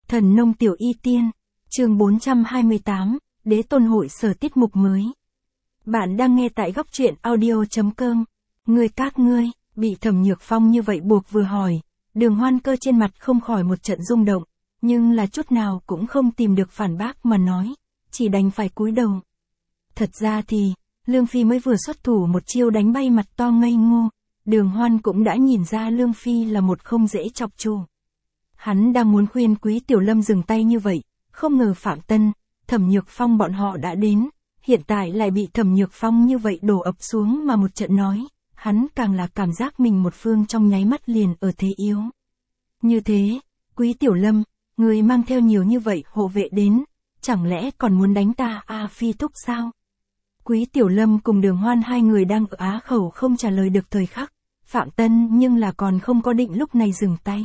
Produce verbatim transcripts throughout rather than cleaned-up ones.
Thần nông tiểu y tiên, chương bốn trăm hai mươi tám, Đế tôn hội sở tiết mục mới. Bạn đang nghe tại góc truyện audio.com. Ngươi các ngươi, bị Thẩm Nhược Phong như vậy buộc vừa hỏi, Đường Hoan Cơ trên mặt không khỏi một trận rung động, nhưng là chút nào cũng không tìm được phản bác mà nói, chỉ đành phải cúi đầu. Thật ra thì, Lương Phi mới vừa xuất thủ một chiêu đánh bay mặt to ngây ngô, Đường Hoan cũng đã nhìn ra Lương Phi là một không dễ chọc chù. Hắn đang muốn khuyên Quý Tiểu Lâm dừng tay như vậy, không ngờ Phạm Tân, Thẩm Nhược Phong bọn họ đã đến, hiện tại lại bị Thẩm Nhược Phong như vậy đổ ập xuống mà một trận nói, hắn càng là cảm giác mình một phương trong nháy mắt liền ở thế yếu. Như thế, Quý Tiểu Lâm, người mang theo nhiều như vậy hộ vệ đến, chẳng lẽ còn muốn đánh ta A Phi thúc sao? Quý Tiểu Lâm cùng Đường Hoan hai người đang ở á khẩu không trả lời được thời khắc, Phạm Tân nhưng là còn không có định lúc này dừng tay.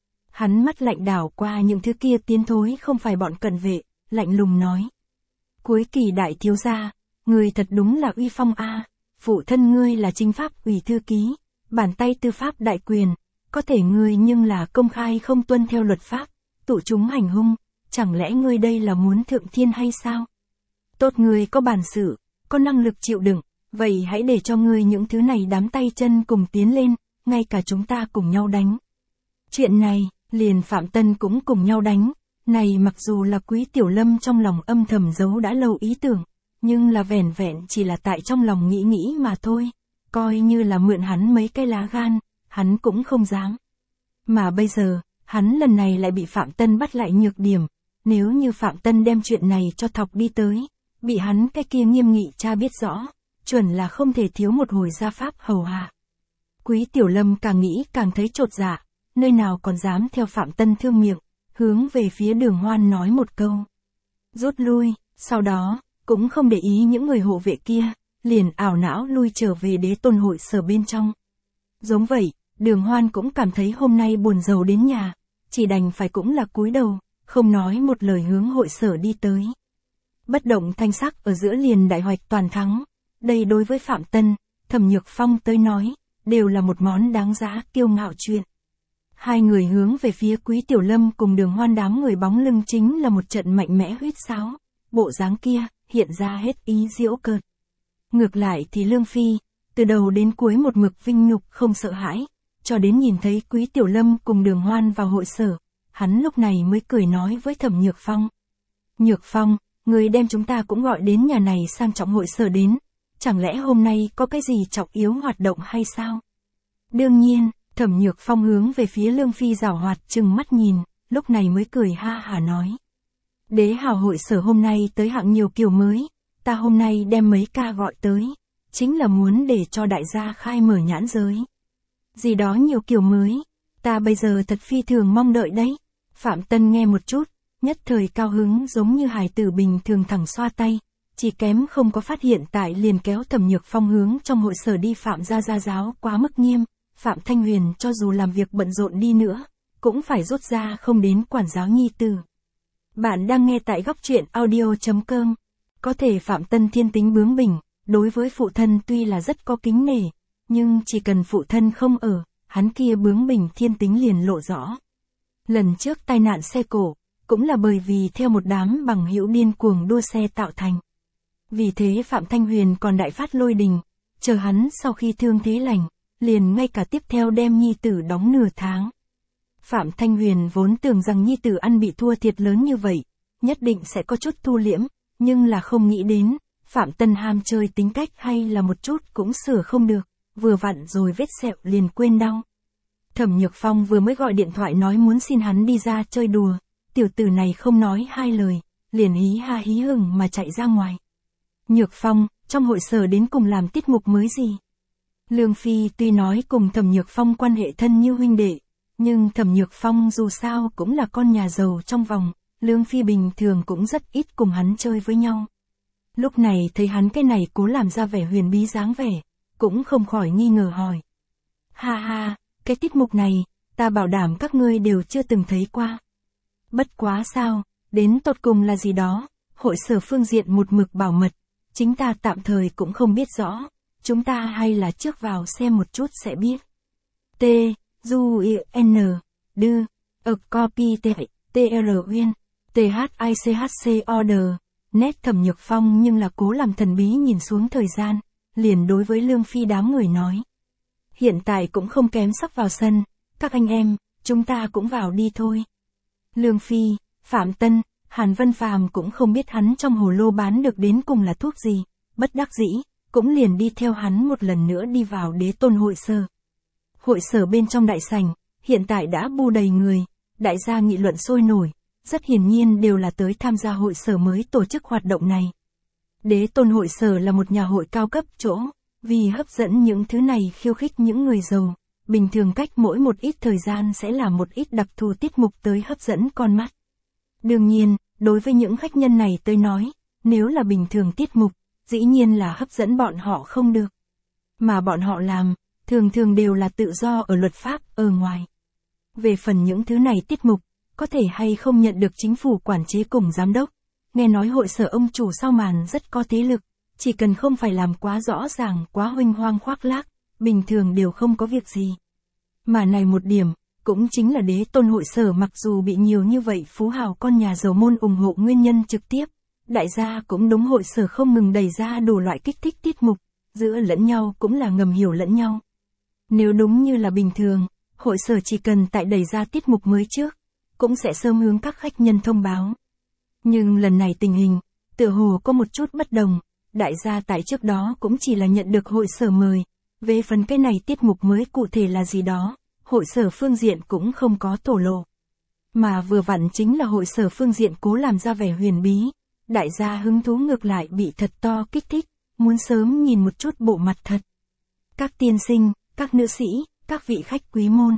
Hắn mắt lạnh đảo qua những thứ kia tiến thối không phải bọn cận vệ, lạnh lùng nói. Cuối kỳ đại thiếu gia, người thật đúng là uy phong a, phụ thân ngươi là chính pháp ủy thư ký, bàn tay tư pháp đại quyền, có thể ngươi nhưng là công khai không tuân theo luật pháp, tụ chúng hành hung, chẳng lẽ ngươi đây là muốn thượng thiên hay sao? Tốt ngươi có bản sự, có năng lực chịu đựng, vậy hãy để cho ngươi những thứ này đám tay chân cùng tiến lên, ngay cả chúng ta cùng nhau đánh. Chuyện này, liền Phạm Tân cũng cùng nhau đánh, này mặc dù là Quý Tiểu Lâm trong lòng âm thầm giấu đã lâu ý tưởng, nhưng là vẻn vẹn chỉ là tại trong lòng nghĩ nghĩ mà thôi, coi như là mượn hắn mấy cái lá gan, hắn cũng không dám. Mà bây giờ, hắn lần này lại bị Phạm Tân bắt lại nhược điểm, nếu như Phạm Tân đem chuyện này cho thọc đi tới, bị hắn cái kia nghiêm nghị cha biết rõ, chuẩn là không thể thiếu một hồi gia pháp hầu hạ. Quý Tiểu Lâm càng nghĩ càng thấy chột dạ, nơi nào còn dám theo Phạm Tân thương miệng, hướng về phía Đường Hoan nói một câu. Rút lui, sau đó, cũng không để ý những người hộ vệ kia, liền ảo não lui trở về Đế tôn hội sở bên trong. Giống vậy, Đường Hoan cũng cảm thấy hôm nay buồn rầu đến nhà, chỉ đành phải cũng là cúi đầu, không nói một lời hướng hội sở đi tới. Bất động thanh sắc ở giữa liền đại hoạch toàn thắng, đây đối với Phạm Tân, Thẩm Nhược Phong tới nói, đều là một món đáng giá kiêu ngạo chuyện. Hai người hướng về phía Quý Tiểu Lâm cùng Đường Hoan đám người bóng lưng chính là một trận mạnh mẽ huýt sáo, bộ dáng kia, hiện ra hết ý giễu cợt. Ngược lại thì Lương Phi, từ đầu đến cuối một mực vinh nhục không sợ hãi, cho đến nhìn thấy Quý Tiểu Lâm cùng Đường Hoan vào hội sở, hắn lúc này mới cười nói với Thẩm Nhược Phong. Nhược Phong, người đem chúng ta cũng gọi đến nhà này sang trọng hội sở đến, chẳng lẽ hôm nay có cái gì trọng yếu hoạt động hay sao? Đương nhiên, Thẩm Nhược Phong hướng về phía Lương Phi giảo hoạt trừng mắt nhìn, lúc này mới cười ha hả nói. Đế hào hội sở hôm nay tới hạng nhiều kiểu mới, ta hôm nay đem mấy ca gọi tới, chính là muốn để cho đại gia khai mở nhãn giới. Gì đó nhiều kiểu mới, ta bây giờ thật phi thường mong đợi đấy. Phạm Tân nghe một chút, nhất thời cao hứng giống như hài tử bình thường thẳng xoa tay, chỉ kém không có phát hiện tại liền kéo Thẩm Nhược Phong hướng trong hội sở đi. Phạm gia gia giáo quá mức nghiêm, Phạm Thanh Huyền cho dù làm việc bận rộn đi nữa, cũng phải rút ra không đến quản giáo nhi tử. Bạn đang nghe tại góc truyện audio.com. Có thể Phạm Tân thiên tính bướng bỉnh, đối với phụ thân tuy là rất có kính nể, nhưng chỉ cần phụ thân không ở, hắn kia bướng bỉnh thiên tính liền lộ rõ. Lần trước tai nạn xe cổ, cũng là bởi vì theo một đám bằng hữu điên cuồng đua xe tạo thành. Vì thế Phạm Thanh Huyền còn đại phát lôi đình, chờ hắn sau khi thương thế lành, liền ngay cả tiếp theo đem nhi tử đóng nửa tháng. Phạm Thanh Huyền vốn tưởng rằng nhi tử ăn bị thua thiệt lớn như vậy, nhất định sẽ có chút thu liễm, nhưng là không nghĩ đến, Phạm Tân ham chơi tính cách hay là một chút cũng sửa không được, vừa vặn rồi vết sẹo liền quên đau. Thẩm Nhược Phong vừa mới gọi điện thoại nói muốn xin hắn đi ra chơi đùa, tiểu tử này không nói hai lời, liền hí ha hí hửng mà chạy ra ngoài. Nhược Phong, trong hội sở đến cùng làm tiết mục mới gì? Lương Phi tuy nói cùng Thẩm Nhược Phong quan hệ thân như huynh đệ, nhưng Thẩm Nhược Phong dù sao cũng là con nhà giàu trong vòng, Lương Phi bình thường cũng rất ít cùng hắn chơi với nhau. Lúc này thấy hắn cái này cố làm ra vẻ huyền bí dáng vẻ, cũng không khỏi nghi ngờ hỏi. Ha ha, cái tiết mục này, ta bảo đảm các ngươi đều chưa từng thấy qua. Bất quá sao, đến tột cùng là gì đó, hội sở phương diện một mực bảo mật, chính ta tạm thời cũng không biết rõ, chúng ta hay là trước vào xem một chút sẽ biết. T, Du, I, N, Đưa, ực copy T, tê rờ Uyên, tê hát i xê hát xê Order, nét Thẩm Nhược Phong nhưng là cố làm thần bí nhìn xuống thời gian, liền đối với Lương Phi đám người nói. Hiện tại cũng không kém sắp vào sân, các anh em, chúng ta cũng vào đi thôi. Lương Phi, Phạm Tân, Hàn Vân Phàm cũng không biết hắn trong hồ lô bán được đến cùng là thuốc gì, bất đắc dĩ, cũng liền đi theo hắn một lần nữa đi vào Đế Tôn hội sở. Hội sở bên trong đại sảnh, hiện tại đã bu đầy người, đại gia nghị luận sôi nổi, rất hiển nhiên đều là tới tham gia hội sở mới tổ chức hoạt động này. Đế Tôn hội sở là một nhà hội cao cấp chỗ, vì hấp dẫn những thứ này khiêu khích những người giàu, bình thường cách mỗi một ít thời gian sẽ là một ít đặc thù tiết mục tới hấp dẫn con mắt. Đương nhiên, đối với những khách nhân này tới nói, nếu là bình thường tiết mục, dĩ nhiên là hấp dẫn bọn họ không được. Mà bọn họ làm, thường thường đều là tự do ở luật pháp, ở ngoài. Về phần những thứ này tiết mục, có thể hay không nhận được chính phủ quản chế cùng giám đốc. Nghe nói hội sở ông chủ sau màn rất có thế lực, chỉ cần không phải làm quá rõ ràng, quá huênh hoang khoác lác, bình thường đều không có việc gì. Mà này một điểm, cũng chính là Đế Tôn hội sở mặc dù bị nhiều như vậy phú hào con nhà giàu môn ủng hộ nguyên nhân trực tiếp, đại gia cũng đúng hội sở không ngừng đẩy ra đủ loại kích thích tiết mục, giữa lẫn nhau cũng là ngầm hiểu lẫn nhau. Nếu đúng như là bình thường, hội sở chỉ cần tại đẩy ra tiết mục mới trước, cũng sẽ sớm hướng các khách nhân thông báo. Nhưng lần này tình hình, tựa hồ có một chút bất đồng, đại gia tại trước đó cũng chỉ là nhận được hội sở mời, về phần cái này tiết mục mới cụ thể là gì đó, hội sở phương diện cũng không có thổ lộ. Mà vừa vặn chính là hội sở phương diện cố làm ra vẻ huyền bí, đại gia hứng thú ngược lại bị thật to kích thích, muốn sớm nhìn một chút bộ mặt thật. Các tiên sinh, các nữ sĩ, các vị khách quý môn.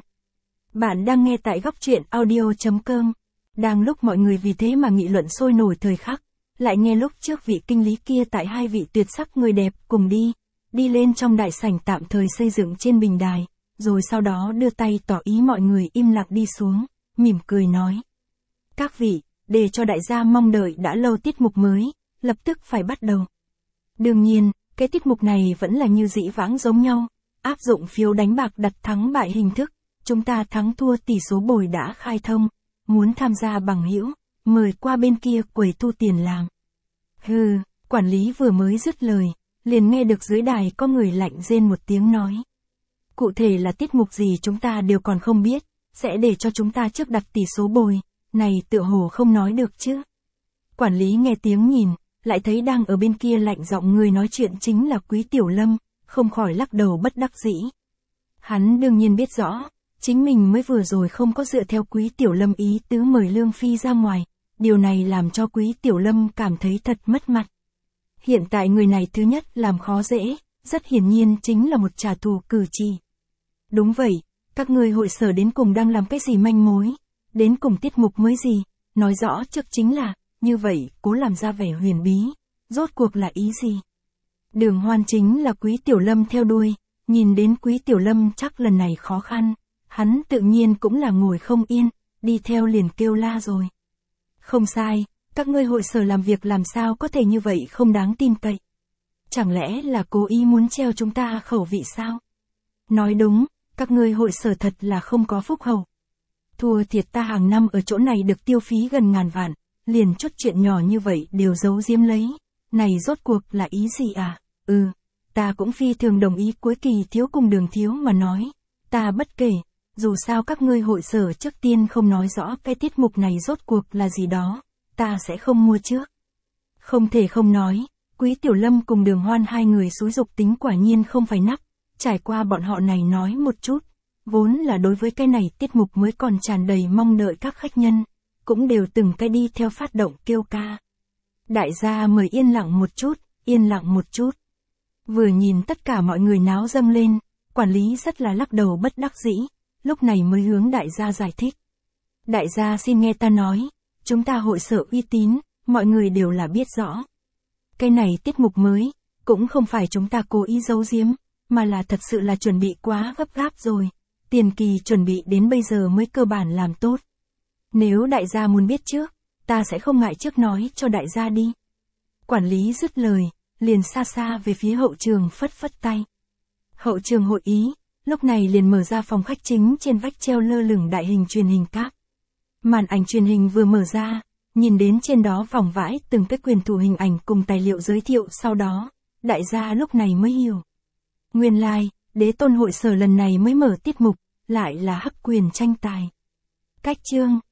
Bạn đang nghe tại góc truyện audio chấm com. Đang lúc mọi người vì thế mà nghị luận sôi nổi thời khắc, lại nghe lúc trước vị kinh lý kia tại hai vị tuyệt sắc người đẹp cùng đi, đi lên trong đại sảnh tạm thời xây dựng trên bình đài, rồi sau đó đưa tay tỏ ý mọi người im lặng đi xuống, mỉm cười nói. Các vị, để cho đại gia mong đợi đã lâu tiết mục mới, lập tức phải bắt đầu. Đương nhiên, cái tiết mục này vẫn là như dĩ vãng giống nhau, áp dụng phiếu đánh bạc đặt thắng bại hình thức, chúng ta thắng thua tỷ số bồi đã khai thông, muốn tham gia bằng hữu, mời qua bên kia quầy thu tiền làm. Hừ, quản lý vừa mới dứt lời, liền nghe được dưới đài có người lạnh rên một tiếng nói. Cụ thể là tiết mục gì chúng ta đều còn không biết, sẽ để cho chúng ta trước đặt tỷ số bồi, này tựa hồ không nói được chứ. Quản lý nghe tiếng nhìn, lại thấy đang ở bên kia lạnh giọng người nói chuyện chính là Quý Tiểu Lâm, không khỏi lắc đầu bất đắc dĩ. Hắn đương nhiên biết rõ, chính mình mới vừa rồi không có dựa theo Quý Tiểu Lâm ý tứ mời Lương Phi ra ngoài, điều này làm cho Quý Tiểu Lâm cảm thấy thật mất mặt. Hiện tại người này thứ nhất làm khó dễ, rất hiển nhiên chính là một trả thù cử chỉ. Đúng vậy, các ngươi hội sở đến cùng đang làm cái gì manh mối, đến cùng tiết mục mới gì, nói rõ trước chính là, như vậy, cố làm ra vẻ huyền bí, rốt cuộc là ý gì. Đường Hoan chính là Quý Tiểu Lâm theo đuôi, nhìn đến Quý Tiểu Lâm chắc lần này khó khăn, hắn tự nhiên cũng là ngồi không yên, đi theo liền kêu la rồi. Không sai, các ngươi hội sở làm việc làm sao có thể như vậy không đáng tin cậy. Chẳng lẽ là cố ý muốn treo chúng ta khẩu vị sao? Nói đúng, các ngươi hội sở thật là không có phúc hậu. Thua thiệt ta hàng năm ở chỗ này được tiêu phí gần ngàn vạn, liền chút chuyện nhỏ như vậy đều giấu giếm lấy. Này rốt cuộc là ý gì à? Ừ, ta cũng phi thường đồng ý cuối kỳ thiếu cùng Đường thiếu mà nói. Ta bất kể, dù sao các ngươi hội sở trước tiên không nói rõ cái tiết mục này rốt cuộc là gì đó, ta sẽ không mua trước. Không thể không nói, Quý Tiểu Lâm cùng Đường Hoan hai người xúi dục tính quả nhiên không phải nắp, trải qua bọn họ này nói một chút, vốn là đối với cái này tiết mục mới còn tràn đầy mong đợi các khách nhân, cũng đều từng cái đi theo phát động kêu ca. Đại gia mời yên lặng một chút, yên lặng một chút. Vừa nhìn tất cả mọi người náo dâng lên, quản lý rất là lắc đầu bất đắc dĩ, lúc này mới hướng đại gia giải thích. Đại gia xin nghe ta nói, chúng ta hội sở uy tín, mọi người đều là biết rõ. Cái này tiết mục mới, cũng không phải chúng ta cố ý giấu giếm, mà là thật sự là chuẩn bị quá gấp gáp rồi, tiền kỳ chuẩn bị đến bây giờ mới cơ bản làm tốt. Nếu đại gia muốn biết trước, ta sẽ không ngại trước nói cho đại gia đi. Quản lý dứt lời, liền xa xa về phía hậu trường phất phất tay. Hậu trường hội ý, lúc này liền mở ra phòng khách chính trên vách treo lơ lửng đại hình truyền hình cáp. Màn ảnh truyền hình vừa mở ra, nhìn đến trên đó vòng vãi từng cái quyền thủ hình ảnh cùng tài liệu giới thiệu sau đó, đại gia lúc này mới hiểu. Nguyên lai, like, Đế Tôn Hội Sở lần này mới mở tiết mục, lại là hắc quyền tranh tài. Cách chương